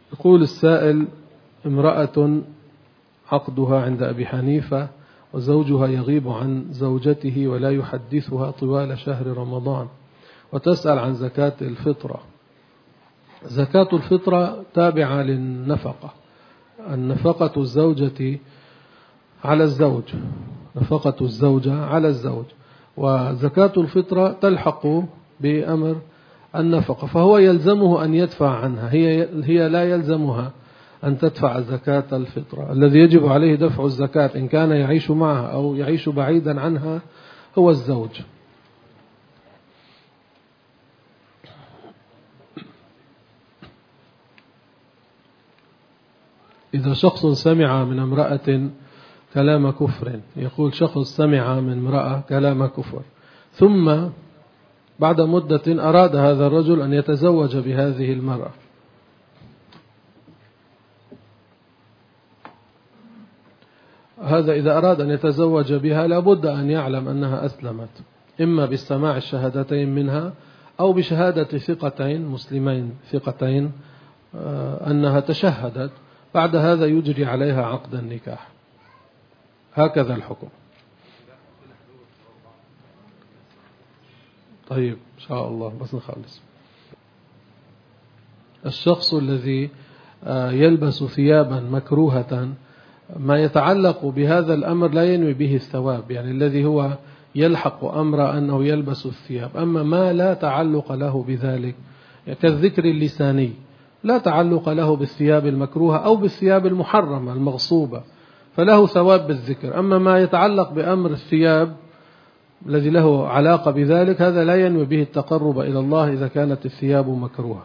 يقول السائل: امرأة عقدها عند أبي حنيفة وزوجها يغيب عن زوجته ولا يحدثها طوال شهر رمضان، وتسأل عن زكاة الفطرة. زكاة الفطرة تابعة للنفقة. النفقة الزوجة على الزوج، نفقة الزوجة على الزوج، وزكاة الفطرة تلحق بأمر النفقة، فهو يلزمه أن يدفع عنها، هي لا يلزمها أن تدفع زكاة الفطرة. الذي يجب عليه دفع الزكاة إن كان يعيش معها أو يعيش بعيدا عنها هو الزوج. إذا شخص سمع من امرأة كلام كفر، يقول شخص سمع من امرأة كلام كفر، ثم بعد مدة أراد هذا الرجل أن يتزوج بهذه المرأة، هذا إذا أراد أن يتزوج بها لابد أن يعلم أنها أسلمت، إما بالسماع الشهادتين منها أو بشهادة ثقتين مسلمين ثقتين أنها تشهدت، بعد هذا يجري عليها عقد النكاح. هكذا الحكم. طيب إن شاء الله بس نخلص. الشخص الذي يلبس ثيابا مكروهة، ما يتعلق بهذا الأمر لا ينوي به الثواب، يعني الذي هو يلحق أمر أنه يلبس الثياب. أما ما لا تعلق له بذلك كالذكر اللساني لا تعلق له بالثياب المكروهة أو بالثياب المحرمة المغصوبة، فله ثواب بالذكر. أما ما يتعلق بأمر الثياب الذي له علاقة بذلك، هذا لا ينوي به التقرب إلى الله إذا كانت الثياب مكروهة.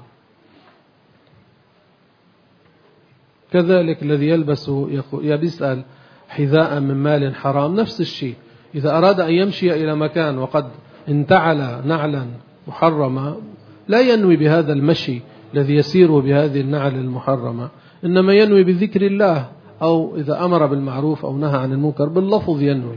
كذلك الذي يسأل حذاء من مال حرام، نفس الشيء. إذا أراد أن يمشي إلى مكان وقد انتعل نعلا محرمة، لا ينوي بهذا المشي الذي يسيره بهذه النعل المحرمة، إنما ينوي بذكر الله، أو إذا أمر بالمعروف أو نهى عن المنكر باللفظ ينوي.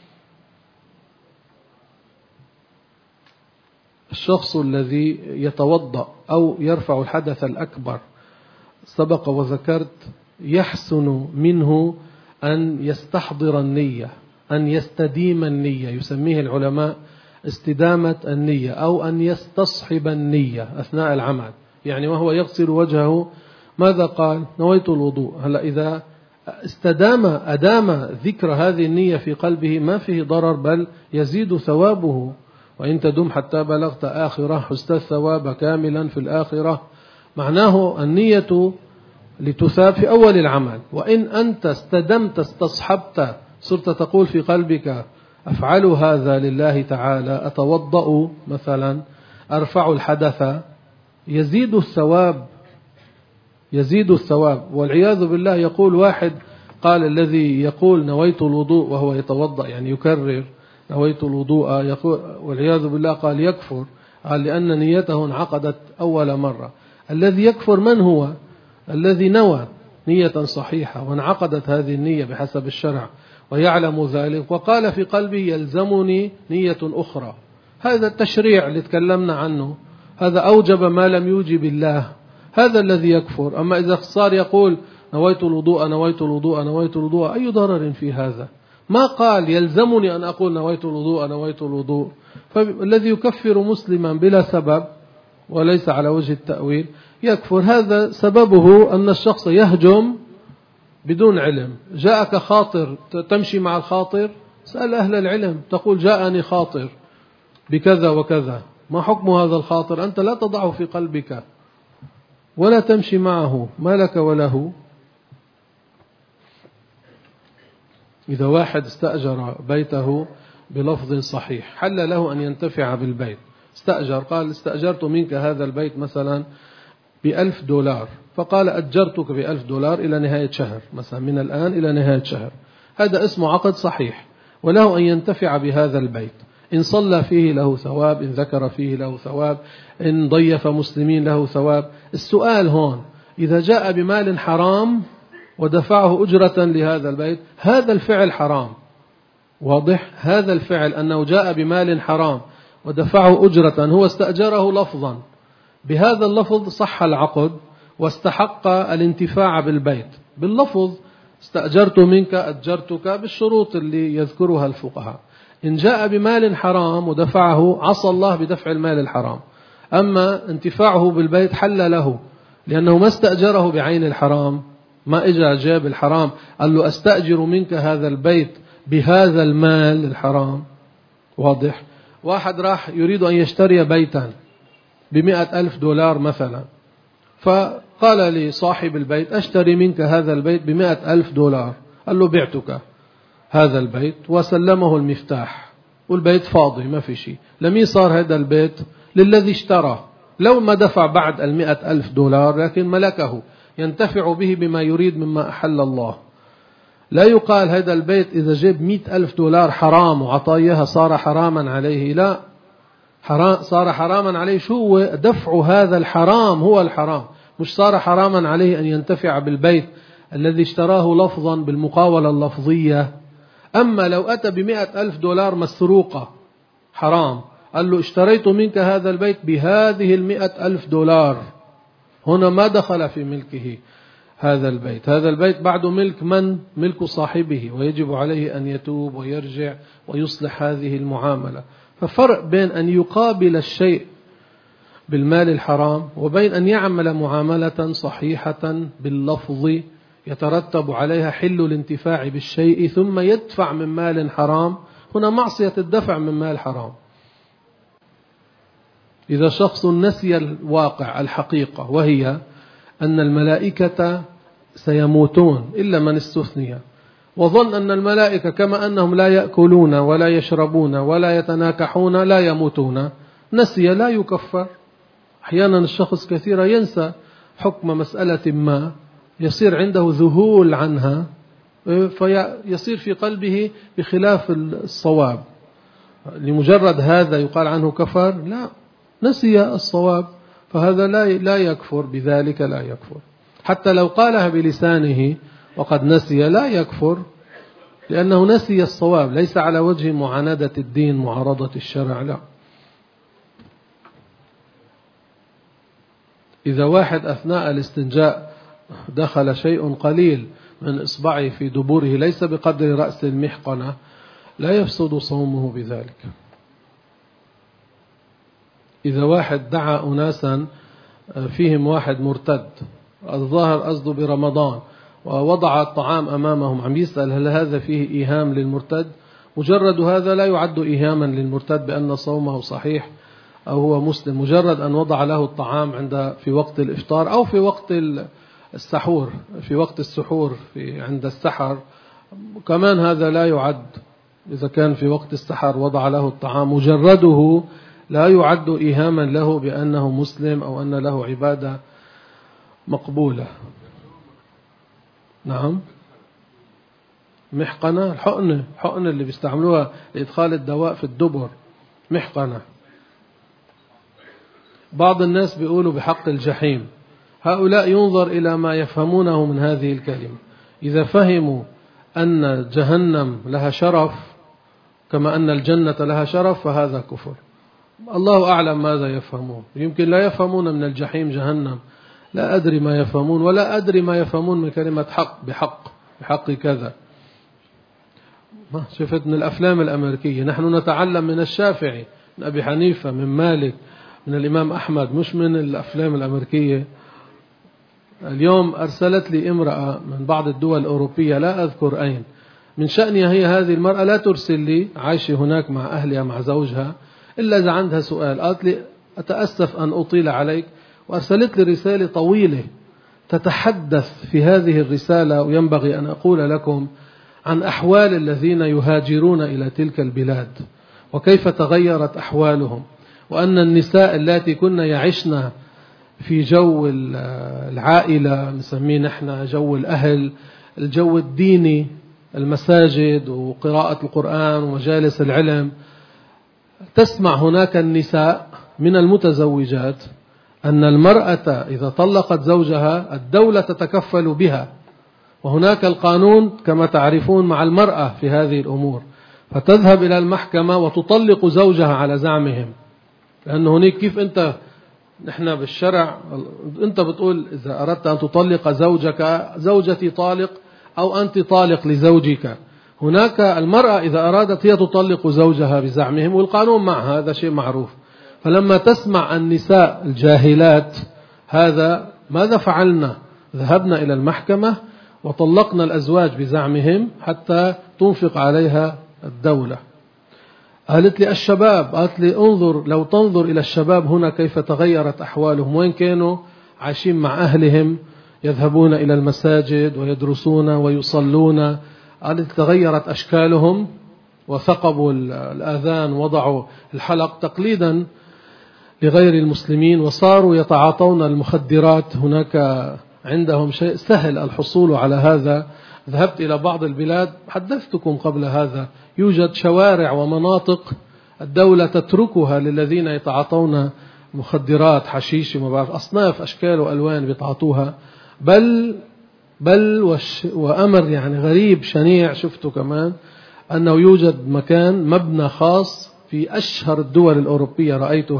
الشخص الذي يتوضأ أو يرفع الحدث الأكبر، سبق وذكرت يحسن منه أن يستحضر النية، أن يستديم النية، يسميه العلماء استدامة النية، أو أن يستصحب النية أثناء العمل. يعني وهو يغسل وجهه ماذا قال؟ نويت الوضوء. هلا إذا أدام ذكر هذه النية في قلبه ما فيه ضرر، بل يزيد ثوابه. وإن تدم حتى بلغت آخرة حزت الثواب كاملا في الآخرة. معناه النية لتثاب في أول العمل، وإن أنت استدمت استصحبت، صرت تقول في قلبك أفعل هذا لله تعالى، أتوضأ مثلا، أرفع الحدث، يزيد الثواب، يزيد الثواب. والعياذ بالله يقول واحد، قال الذي يقول نويت الوضوء وهو يتوضأ، يعني يكرر نويت الوضوء، يقول والعياذ بالله قال يكفر، قال لأن نيته انعقدت أول مرة. الذي يكفر من هو؟ الذي نوى نية صحيحة وانعقدت هذه النية بحسب الشرع ويعلم ذلك، وقال في قلبه يلزمني نية أخرى. هذا التشريع اللي تكلمنا عنه، هذا أوجب ما لم يوجب الله، هذا الذي يكفر. أما إذا صار يقول نويت الوضوء نويت الوضوء نويت الوضوء، أي ضرر في هذا؟ ما قال يلزمني أن أقول نويت الوضوء نويت الوضوء. فالذي يكفر مسلما بلا سبب وليس على وجه التأويل يكفر. هذا سببه أن الشخص يهجم بدون علم. جاءك خاطر تمشي مع الخاطر، سأل أهل العلم، تقول جاءني خاطر بكذا وكذا، ما حكم هذا الخاطر؟ أنت لا تضعه في قلبك ولا تمشي معه، ما لك وله. إذا واحد استأجر بيته بلفظ صحيح، حل له أن ينتفع بالبيت. استأجر، قال استأجرت منك هذا البيت مثلا $1000، فقال أجرتك $1000 إلى نهاية شهر، مثلا من الآن إلى نهاية شهر. هذا اسمه عقد صحيح، وله أن ينتفع بهذا البيت. إن صلى فيه له ثواب، إن ذكر فيه له ثواب، إن ضيف مسلمين له ثواب. السؤال هون، إذا جاء بمال حرام ودفعه أجرة لهذا البيت، هذا الفعل حرام، واضح؟ هذا الفعل أنه جاء بمال حرام ودفعه أجرة، هو استأجره لفظا، بهذا اللفظ صح العقد واستحق الانتفاع بالبيت باللفظ استأجرت منك أجرتك بالشروط اللي يذكرها الفقهاء. إن جاء بمال حرام ودفعه عصى الله بدفع المال الحرام، أما انتفاعه بالبيت حل له لأنه ما استأجره بعين الحرام، ما إجا جاب الحرام قال له أستأجر منك هذا البيت بهذا المال الحرام. واضح؟ واحد راح يريد أن يشتري بيتا $100,000 مثلا، فقال لصاحب البيت أشتري منك هذا البيت $100,000. قال له بعتك هذا البيت وسلمه المفتاح والبيت فاضي ما في شيء. لمين صار هذا البيت؟ للذي اشترى، لو ما دفع بعد $100,000 لكن ملكه ينتفع به بما يريد مما أحل الله. لا يقال هذا البيت إذا جاب $100,000 حرام وعطاياها صار حراما عليه، لا، صار حراما عليه شو هو دفع هذا الحرام، هو الحرام، مش صار حراما عليه أن ينتفع بالبيت الذي اشتراه لفظا بالمقاولة اللفظية. أما لو أتى $100,000 مسروقة حرام، قال له اشتريت منك هذا البيت بهذه $100,000، هنا ما دخل في ملكه هذا البيت. هذا البيت بعد ملك من؟ ملك صاحبه، ويجب عليه أن يتوب ويرجع ويصلح هذه المعاملة. ففرق بين أن يقابل الشيء بالمال الحرام وبين أن يعمل معاملة صحيحة باللفظ يترتب عليها حل الانتفاع بالشيء ثم يدفع من مال حرام. هنا معصية الدفع من مال حرام. إذا شخص نسي الواقع الحقيقة وهي أن الملائكة سيموتون إلا من استثني، وظن أن الملائكة كما أنهم لا يأكلون ولا يشربون ولا يتناكحون لا يموتون، نسي لا يكفر. أحيانا الشخص كثيرا ينسى حكم مسألة ما، يصير عنده ذهول عنها فيصير في قلبه بخلاف الصواب. لمجرد هذا يقال عنه كفر؟ لا، نسي الصواب، فهذا لا يكفر بذلك، لا يكفر. حتى لو قالها بلسانه وقد نسي لا يكفر، لأنه نسي الصواب، ليس على وجه معاندة الدين معارضة الشرع. لا. إذا واحد أثناء الاستنجاء دخل شيء قليل من إصبعه في دبوره ليس بقدر رأس المحقنة لا يفسد صومه بذلك. إذا واحد دعا أناسا فيهم واحد مرتد، الظاهر قصده برمضان، ووضع الطعام أمامهم عم يسأل هل هذا فيه إيهام للمرتد؟ مجرد هذا لا يعد إيهاما للمرتد بأن صومه صحيح أو هو مسلم. مجرد أن وضع له الطعام في وقت الإفطار أو في وقت السحور، في وقت السحور عند السحر كمان هذا لا يعد. إذا كان في وقت السحر وضع له الطعام مجرده لا يعد إيهاما له بأنه مسلم أو أن له عبادة مقبولة. نعم. محقنة، الحقنة اللي بيستعملوها لإدخال الدواء في الدبر، محقنة. بعض الناس بيقولوا بحق الجحيم، هؤلاء ينظر إلى ما يفهمونه من هذه الكلمة. إذا فهموا أن جهنم لها شرف كما أن الجنة لها شرف فهذا كفر. الله أعلم ماذا يفهمون، يمكن لا يفهمون من الجحيم جهنم، لا أدري ما يفهمون، ولا أدري ما يفهمون من كلمة حق، بحق كذا. شفت من الأفلام الأمريكية، نحن نتعلم من الشافعي، من أبي حنيفة، من مالك، من الإمام أحمد، مش من الأفلام الأمريكية. اليوم أرسلت لي امرأة من بعض الدول الأوروبية لا أذكر أين، من شأنها هي هذه المرأة لا ترسل لي، عايشة هناك مع أهلها مع زوجها، إلا إذا عندها سؤال. قالت لي أتأسف أن أطيل عليك، وأرسلت لي رسالة طويلة تتحدث في هذه الرسالة، وينبغي أن أقول لكم عن أحوال الذين يهاجرون إلى تلك البلاد وكيف تغيرت أحوالهم، وأن النساء التي كنا يعشن في جو العائلة، نسميه نحن جو الأهل، الجو الديني، المساجد وقراءة القرآن ومجالس العلم، تسمع هناك النساء من المتزوجات أن المرأة إذا طلقت زوجها الدولة تتكفل بها، وهناك القانون كما تعرفون مع المرأة في هذه الأمور، فتذهب إلى المحكمة وتطلق زوجها على زعمهم، لأنه هناك كيف أنت نحن بالشرع أنت بتقول إذا أردت أن تطلق زوجك زوجتي طالق أو أنت طالق لزوجك. هناك المرأة إذا أرادت هي تطلق زوجها بزعمهم والقانون معها، هذا شيء معروف. فلما تسمع النساء الجاهلات هذا ماذا فعلنا؟ ذهبنا إلى المحكمة وطلقنا الأزواج بزعمهم حتى تنفق عليها الدولة. قالت لي الشباب، قالت لي انظر، لو تنظر إلى الشباب هنا كيف تغيرت أحوالهم، وين كانوا عايشين مع أهلهم يذهبون إلى المساجد ويدرسون ويصلون، قالت تغيرت أشكالهم وثقبوا الآذان، وضعوا الحلق تقليدا لغير المسلمين، وصاروا يتعاطون المخدرات. هناك عندهم شيء سهل الحصول على هذا. ذهبت إلى بعض البلاد، حدثتكم قبل هذا، يوجد شوارع ومناطق الدولة تتركها للذين يتعاطون مخدرات، حشيش، ما بعرف أصناف أشكال وألوان بيتعاطوها. بل وأمر يعني غريب شنيع شفته كمان، أنه يوجد مكان مبنى خاص في أشهر الدول الأوروبية، رأيت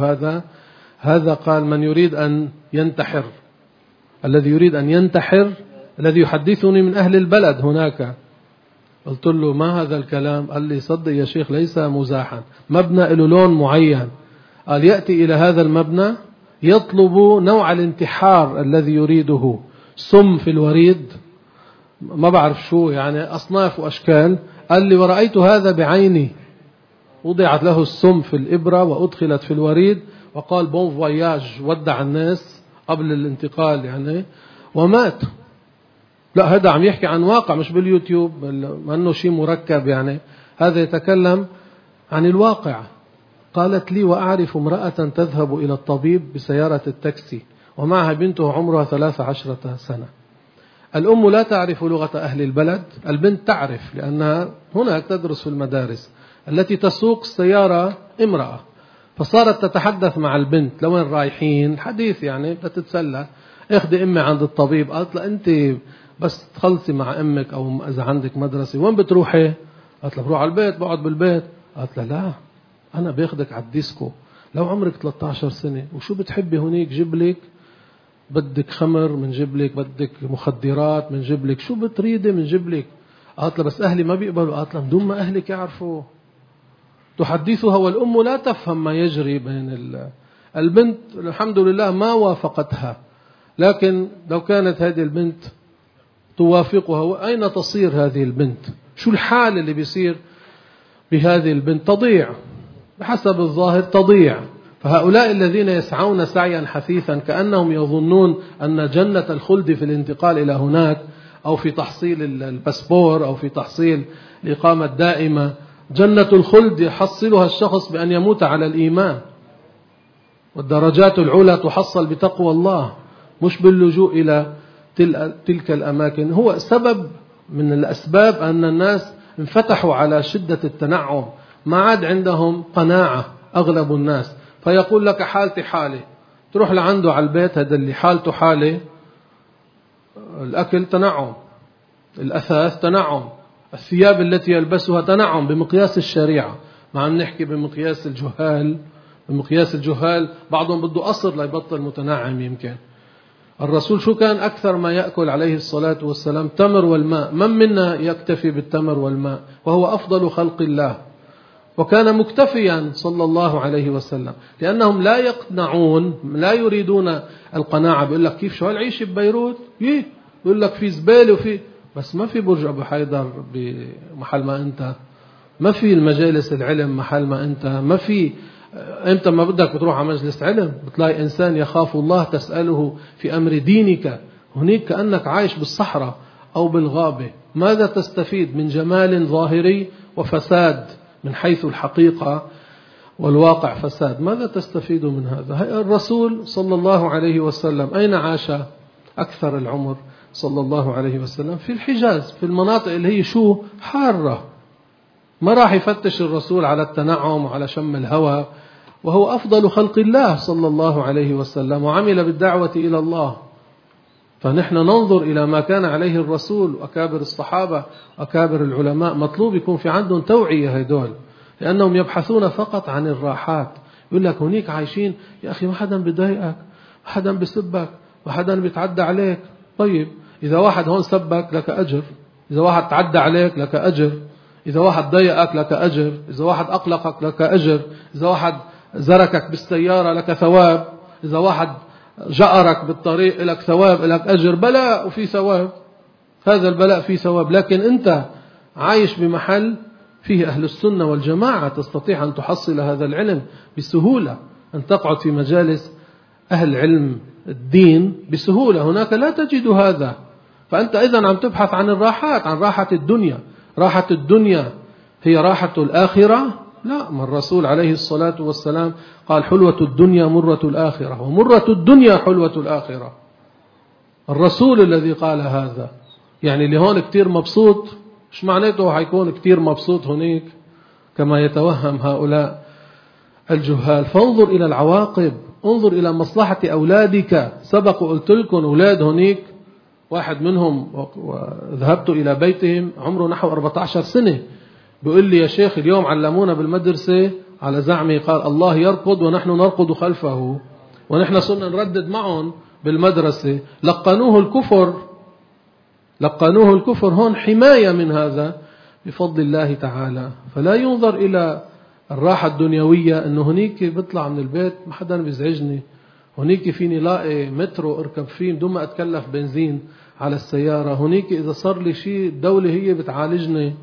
هذا قال من يريد أن ينتحر، الذي يريد أن ينتحر، الذي يحدثني من أهل البلد هناك. قلت له ما هذا الكلام؟ قال لي صدق يا شيخ ليس مزاحا، مبنى له لون معين، قال يأتي إلى هذا المبنى يطلب نوع الانتحار الذي يريده، سم في الوريد، ما بعرف شو يعني، أصناف وأشكال. قال لي ورأيت هذا بعيني، وضعت له السم في الإبرة وأدخلت في الوريد، وقال بون فواياج، ودع الناس قبل الانتقال يعني، ومات. لا هذا عم يحكي عن واقع مش باليوتيوب، ما أنه شيء مركب يعني، هذا يتكلم عن الواقع. قالت لي وأعرف امرأة تذهب إلى الطبيب بسيارة التاكسي ومعها بنته عمرها 13 سنة. الأم لا تعرف لغة أهل البلد، البنت تعرف لأنها هناك تدرس في المدارس. التي تسوق السيارة امرأة، فصارت تتحدث مع البنت لوين رايحين، حديث يعني بتتسلى، اخدي أمي عند الطبيب. قالت له أنت بس تخلصي مع أمك أو إذا عندك مدرسة وين بتروحي؟ قالت له بروح على البيت، بقعد بالبيت. قالت له لا أنا بياخدك على الديسكو لو عمرك 13 سنة، وشو بتحبي هنيك جيب لك، بدك خمر من جيب لك، بدك مخدرات من جيب لك، شو بتريدي من جيب لك. قالت له بس أهلي ما بيقبلوا. قالت له بدون ما أهلك يعرفوا. تحدثها والأم لا تفهم ما يجري بين البنت. الحمد لله ما وافقتها، لكن لو كانت هذه البنت توافقها أين تصير هذه البنت؟ شو الحال اللي بيصير بهذه البنت؟ تضيع بحسب الظاهر، تضيع. فهؤلاء الذين يسعون سعيا حثيثا كأنهم يظنون أن جنة الخلد في الانتقال إلى هناك، أو في تحصيل الباسبور، أو في تحصيل الإقامة الدائمة. جنة الخلد يحصلها الشخص بأن يموت على الإيمان، والدرجات العلى تحصل بتقوى الله، مش باللجوء إلى تلك الأماكن. هو سبب من الأسباب أن الناس انفتحوا على شدة التنعم، ما عاد عندهم قناعة أغلب الناس، فيقول لك حالتي حالي، تروح لعنده على البيت هذا اللي حالته حالي، الأكل تنعم، الأثاث تنعم، الثياب التي يلبسها تنعم بمقياس الشريعة. ما عم نحكي بمقياس الجهال. بمقياس الجهال بعضهم بده قصر ليبطل متنعم. يمكن الرسول شو كان أكثر ما يأكل عليه الصلاة والسلام؟ تمر والماء. من منا يكتفي بالتمر والماء وهو أفضل خلق الله؟ وكان مكتفيا صلى الله عليه وسلم، لأنهم لا يقنعون، لا يريدون القناعة. بيقول لك كيف شو هالعيش ببيروت؟ بيقول لك في زبالة وفي، بس ما في برج أبو حيدر بمحل ما أنت، ما في المجالس العلم محل ما أنت، ما في. أنت ما بدك بتروح على مجلس علم بتلاقي إنسان يخاف الله تسأله في أمر دينك. هناك كأنك عايش بالصحراء أو بالغابة. ماذا تستفيد من جمال ظاهري وفساد من حيث الحقيقة والواقع فساد؟ ماذا تستفيد من هذا؟ الرسول صلى الله عليه وسلم أين عاش أكثر العمر صلى الله عليه وسلم؟ في الحجاز، في المناطق اللي هي شو حارة. ما راح يفتش الرسول على التنعم وعلى شم الهوى، وهو أفضل خلق الله صلى الله عليه وسلم وعمل بالدعوة إلى الله. فنحن ننظر إلى ما كان عليه الرسول وأكابر الصحابة وأكابر العلماء. مطلوب يكون في عندهم توعية هدول، لأنهم يبحثون فقط عن الراحات. يقول لك هنيك عايشين، يا أخي ما حدا بضايقك، حدا بيسبك وحدا بيتعدى عليك. طيب إذا واحد هون سبك لك أجر، إذا واحد تعدى عليك لك أجر، إذا واحد ضيقك لك أجر، إذا واحد أقلقك لك أجر، إذا واحد زركك بالسيارة لك ثواب، إذا واحد جأرك بالطريق لك ثواب، لك أجر. بلاء وفي ثواب، هذا البلاء فيه ثواب. لكن أنت عايش بمحل فيه أهل السنة والجماعة، تستطيع أن تحصل هذا العلم بسهولة، أن تقعد في مجالس أهل علم الدين بسهولة. هناك لا تجد هذا. فأنت إذن عم تبحث عن الراحات، عن راحة الدنيا. راحة الدنيا هي راحة الآخرة؟ لا، ما الرسول عليه الصلاة والسلام قال حلوة الدنيا مرة الآخرة، ومرة الدنيا حلوة الآخرة. الرسول الذي قال هذا. يعني اللي هون كتير مبسوط مش معناته حيكون كتير مبسوط هناك كما يتوهم هؤلاء الجهال. فانظر إلى العواقب، انظر إلى مصلحة أولادك. سبق وقلت لكم أولاد هناك، واحد منهم ذهبت إلى بيتهم عمره نحو 14 سنة، بيقول لي يا شيخ اليوم علمونا بالمدرسة على زعمي قال الله يركض ونحن نركض خلفه، ونحن صرنا نردد معهم بالمدرسة. لقنوه الكفر، لقنوه الكفر. هون حماية من هذا بفضل الله تعالى. فلا ينظر إلى الراحة الدنيوية أنه هنيك بطلع من البيت ما حدا بيزعجني، هنيك فيني لاقي مترو اركب فيه بدون ما أتكلف بنزين على السيارة، هنيك إذا صار لي شيء الدولة هي بتعالجني،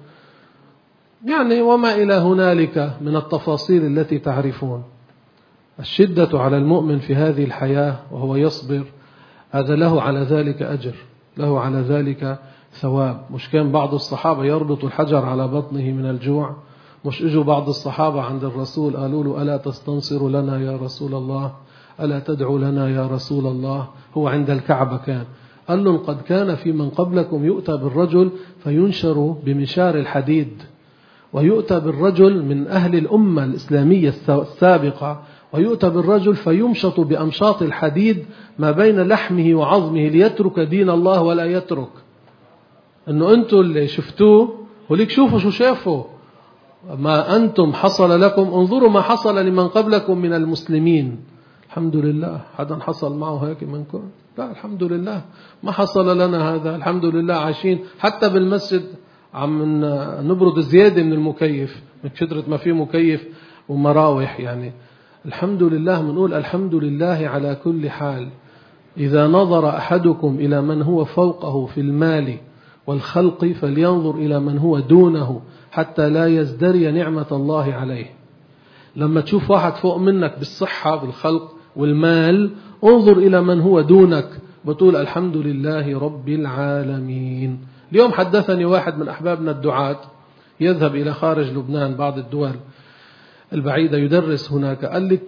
يعني وما إلى هنالك من التفاصيل التي تعرفون. الشدة على المؤمن في هذه الحياة وهو يصبر، هذا له على ذلك أجر، له على ذلك ثواب. مش كان بعض الصحابة يربط الحجر على بطنه من الجوع؟ مش اجوا بعض الصحابة عند الرسول قالوا له ألا تستنصر لنا يا رسول الله، ألا تدعو لنا يا رسول الله؟ هو عند الكعبة كان. قال له قد كان في من قبلكم يؤتى بالرجل فينشر بمشار الحديد، ويؤتى بالرجل من أهل الأمة الإسلامية السابقة، ويؤتى بالرجل فيمشط بأمشاط الحديد ما بين لحمه وعظمه ليترك دين الله ولا يترك. أنه أنتم اللي شفتوه وليك شوفوا شو شافوا، ما أنتم حصل لكم انظروا ما حصل لمن قبلكم من المسلمين. الحمد لله. حدا حصل معه هيك منكم؟ لا الحمد لله ما حصل لنا هذا. الحمد لله عايشين حتى بالمسجد عم نبرد زيادة من المكيف، من كثرة ما فيه مكيف ومراوح. يعني الحمد لله، بنقول الحمد لله على كل حال. إذا نظر أحدكم إلى من هو فوقه في المال والخلق فلينظر إلى من هو دونه حتى لا يزدري نعمة الله عليه. لما تشوف واحد فوق منك بالصحة بالخلق والمال، انظر إلى من هو دونك بتقول الحمد لله رب العالمين. اليوم حدثني واحد من أحبابنا الدعاة يذهب إلى خارج لبنان بعض الدول البعيدة يدرس هناك، قال لي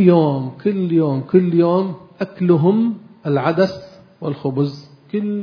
كل يوم أكلهم العدس والخبز، كل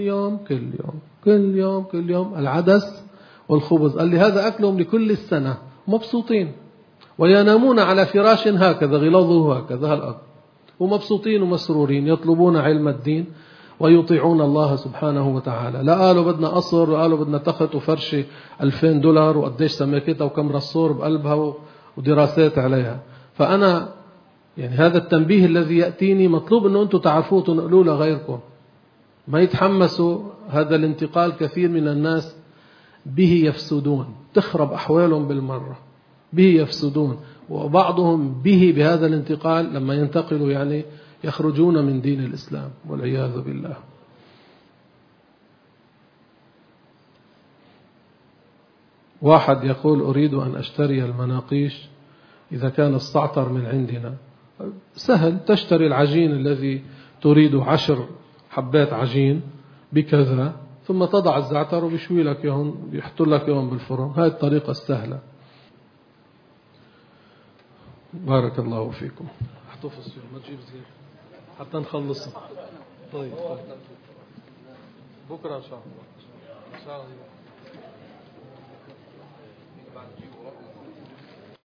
يوم العدس والخبز. قال لي هذا أكلهم لكل السنة، مبسوطين وينامون على فراش هكذا غلاظه هكذا هالأرض، ومبسوطين ومسرورين، يطلبون علم الدين ويطيعون الله سبحانه وتعالى. لا قالوا بدنا قصر، وقالوا بدنا تخت وفرشة $2000 وقديش سماكتها وكم رسور بقلبها ودراسات عليها. فأنا يعني هذا التنبيه الذي يأتيني مطلوب أنه أنتم تعرفوه وتنقلوه لغيركم، ما يتحمسوا. هذا الانتقال كثير من الناس به يفسدون، تخرب أحوالهم بالمرة، به يفسدون. وبعضهم به بهذا الانتقال لما ينتقلوا يعني يخرجون من دين الإسلام والعياذ بالله. واحد يقول أريد أن أشتري المناقيش إذا كان الصعتر من عندنا. سهل، تشتري العجين الذي تريده 10 حبات عجين بكذا، ثم تضع الزعتر وبيشوي لك يهم، بيحط لك يهم بالفرن. هاي الطريقة السهلة. بارك الله فيكم. احتفظ فيهم ما تجيب زيادة حتى نخلصها. طيب بكرة إن شاء الله.